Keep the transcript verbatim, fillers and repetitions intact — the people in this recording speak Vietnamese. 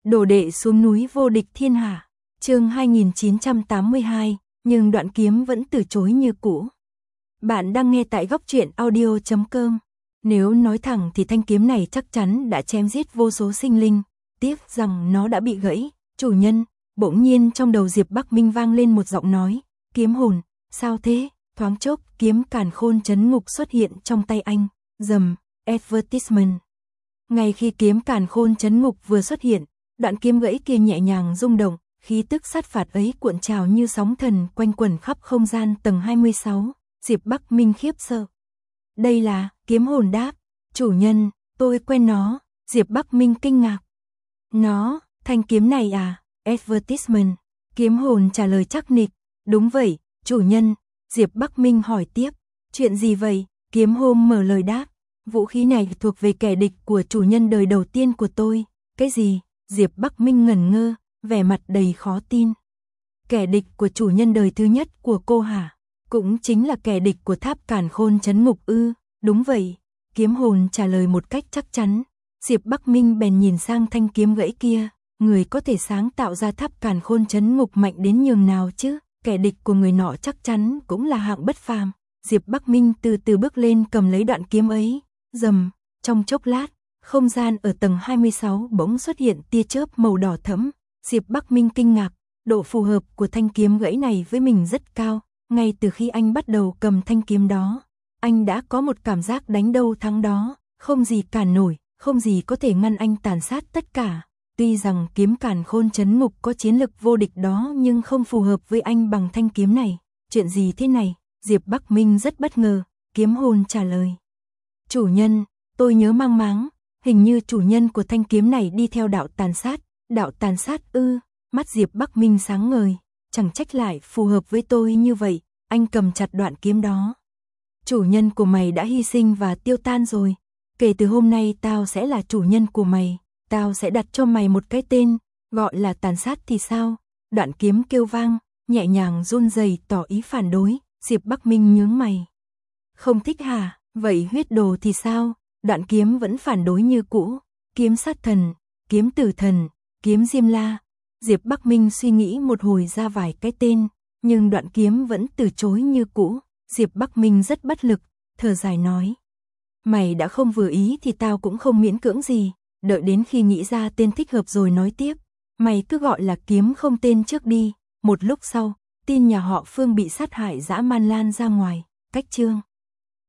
Đồ đệ xuống núi vô địch thiên hạ. Chương hai nghìn chín trăm tám mươi hai, nhưng Đoạn Kiếm vẫn từ chối như cũ. Bạn đang nghe tại góc truyện audio chấm com. Nếu nói thẳng thì thanh kiếm này chắc chắn đã chém giết vô số sinh linh, tiếc rằng nó đã bị gãy. Chủ nhân, bỗng nhiên trong đầu Diệp Bắc Minh vang lên một giọng nói, kiếm hồn, sao thế? Thoáng chốc, kiếm càn khôn chấn ngục xuất hiện trong tay anh, rầm, advertisement. Ngay khi kiếm càn khôn chấn ngục vừa xuất hiện, đoạn kiếm gãy kia nhẹ nhàng rung động, khí tức sát phạt ấy cuộn trào như sóng thần quanh quẩn khắp không gian tầng hai mươi sáu, Diệp Bắc Minh khiếp sợ. Đây là kiếm hồn đáp, chủ nhân, tôi quen nó, Diệp Bắc Minh kinh ngạc. Nó, thanh kiếm này à, advertisement, kiếm hồn trả lời chắc nịch, đúng vậy, chủ nhân, Diệp Bắc Minh hỏi tiếp, chuyện gì vậy, kiếm hồn mở lời đáp, vũ khí này thuộc về kẻ địch của chủ nhân đời đầu tiên của tôi, cái gì, Diệp Bắc Minh ngẩn ngơ, vẻ mặt đầy khó tin. Kẻ địch của chủ nhân đời thứ nhất của cô hả? Cũng chính là kẻ địch của tháp càn khôn chấn ngục ư? Đúng vậy, kiếm hồn trả lời một cách chắc chắn. Diệp Bắc Minh bèn nhìn sang thanh kiếm gãy kia, người có thể sáng tạo ra tháp càn khôn chấn ngục mạnh đến nhường nào chứ? Kẻ địch của người nọ chắc chắn cũng là hạng bất phàm. Diệp Bắc Minh từ từ bước lên cầm lấy đoạn kiếm ấy, rầm, trong chốc lát, không gian ở tầng hai mươi sáu bỗng xuất hiện tia chớp màu đỏ thẫm. Diệp Bắc Minh kinh ngạc, độ phù hợp của thanh kiếm gãy này với mình rất cao. Ngay từ khi anh bắt đầu cầm thanh kiếm đó, anh đã có một cảm giác đánh đâu thắng đó, không gì cản nổi, không gì có thể ngăn anh tàn sát tất cả. Tuy rằng kiếm càn khôn chấn ngục có chiến lực vô địch đó nhưng không phù hợp với anh bằng thanh kiếm này. Chuyện gì thế này? Diệp Bắc Minh rất bất ngờ, kiếm hồn trả lời. Chủ nhân, tôi nhớ mang máng, hình như chủ nhân của thanh kiếm này đi theo đạo tàn sát. Đạo tàn sát ư? Mắt Diệp Bắc Minh sáng ngời, chẳng trách lại phù hợp với tôi như vậy, anh cầm chặt đoạn kiếm đó. Chủ nhân của mày đã hy sinh và tiêu tan rồi, kể từ hôm nay tao sẽ là chủ nhân của mày, tao sẽ đặt cho mày một cái tên, gọi là tàn sát thì sao? Đoạn kiếm kêu vang, nhẹ nhàng run rẩy tỏ ý phản đối. Diệp Bắc Minh nhướng mày. Không thích hả? Vậy huyết đồ thì sao? Đoạn kiếm vẫn phản đối như cũ. Kiếm sát thần, kiếm tử thần, kiếm diêm la. Diệp Bắc Minh suy nghĩ một hồi ra vài cái tên, nhưng đoạn kiếm vẫn từ chối như cũ. Diệp Bắc Minh rất bất lực, thở dài nói. Mày đã không vừa ý thì tao cũng không miễn cưỡng gì, đợi đến khi nghĩ ra tên thích hợp rồi nói tiếp. Mày cứ gọi là kiếm không tên trước đi. Một lúc sau, tin nhà họ Phương bị sát hại dã man lan ra ngoài, cách chương.